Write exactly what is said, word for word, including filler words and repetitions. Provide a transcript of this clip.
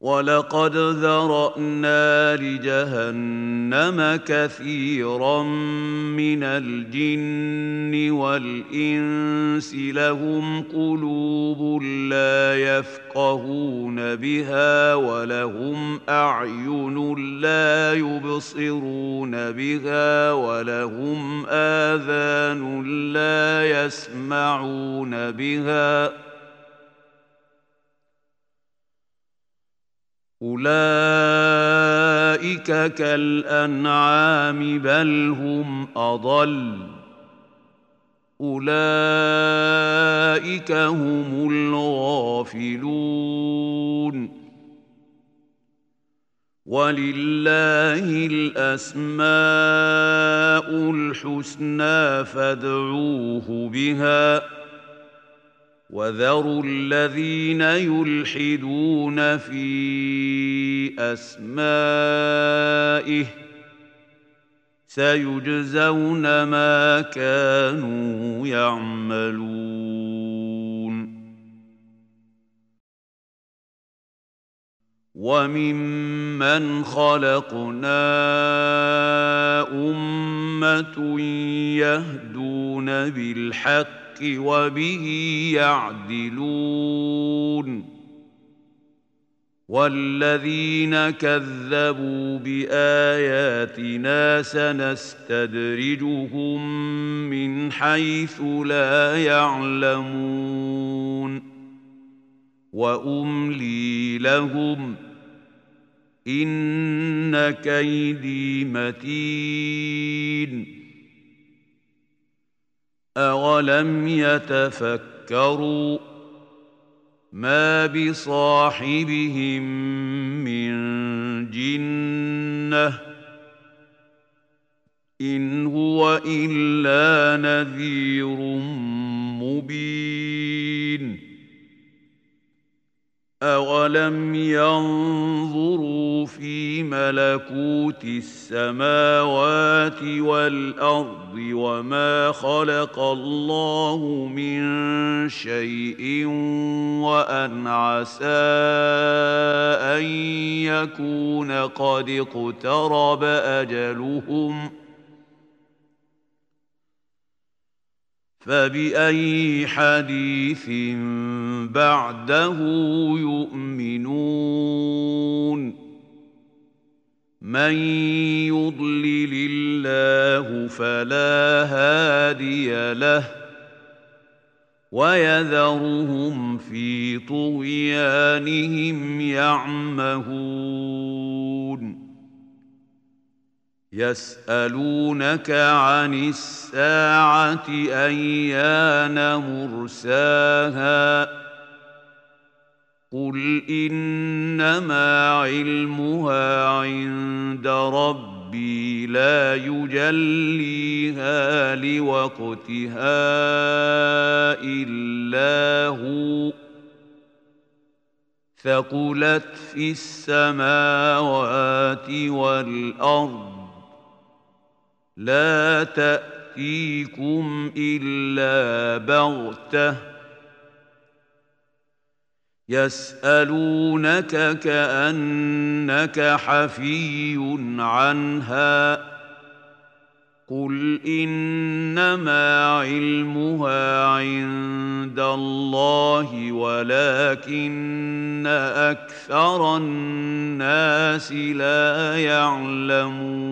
وَلَقَدْ ذَرَأْنَا لِجَهَنَّمَ كَثِيرًا مِنَ الْجِنِّ وَالْإِنسِ لَهُمْ قُلُوبٌ لَّا يَفْقَهُونَ بِهَا وَلَهُمْ أَعْيُنٌ لَّا يُبْصِرُونَ بِهَا وَلَهُمْ آذَانٌ لَّا يَسْمَعُونَ بِهَا ۚ أُولَٰئِكَ كَالْأَنْعَامِ بَلْ هُمْ أَضَلُّ ۚ أُولَٰئِكَ هُمُ الْغَافِلُونَ. وَلِلَّهِ الْأَسْمَاءُ الْحُسْنَىٰ فَادْعُوهُ بِهَا ۖ وَذَرُوا الَّذِينَ يُلْحِدُونَ فِي أَسْمَائِهِ ۚ سَيُجْزَوْنَ مَا كَانُوا يَعْمَلُونَ. وَمِمَّنْ خَلَقْنَا أُمَّةٌ يَهْدُونَ بِالْحَقِّ وَبِهِ يَعْدِلُونَ وَالَّذِينَ كَذَّبُوا بِآيَاتِنَا سَنَسْتَدْرِجُهُم مِّنْ حَيْثُ لَا يَعْلَمُونَ وَأُمْلِي لَهُمْ ۚ إِنَّ كَيْدِي مَتِينٌ. أَوَلَمْ يَتَفَكَّرُوا مَا بِصَاحِبِهِم مِّن جِنَّةٍ ۚ إِنْ هُوَ إِلَّا نَذِيرٌ مُّبِينٌ. أَوَلَمْ يَنظُرُوا فِي مَلَكُوتِ السَّمَاوَاتِ وَالْأَرْضِ وَمَا خَلَقَ اللَّهُ مِن شَيْءٍ وَأَنْ عَسَىٰ أَن يَكُونَ قَدِ اقْتَرَبَ أَجَلُهُمْ ۖ فَبِأَيِّ حَدِيثٍ بَعْدَهُ يُؤْمِنُونَ. مَن يُضْلِلِ اللَّهُ فَلَا هَادِيَ لَهُ وَيَذَرُهُمْ فِي طُغْيَانِهِمْ يَعْمَهُونَ. يَسْأَلُونَكَ عَنِ السَّاعَةِ أَيَّانَ مُرْسَاهَا ۖ قُلْ إِنَّمَا عِلْمُهَا عِندَ رَبِّي لَا يُجَلِّيهَا لِوَقْتِهَا إِلَّا هُوَ، ثَقُلَتْ فِي السَّمَاوَاتِ وَالْأَرْضِ، لَا تَأْتِيكُمْ إِلَّا بَغْتَةً. يَسْأَلُونَكَ كَأَنَّكَ حَفِيٌّ عَنْهَا ۖ قُلْ إِنَّمَا عِلْمُهَا عِندَ اللَّهِ وَلَٰكِنَّ أَكْثَرَ النَّاسِ لَا يَعْلَمُونَ.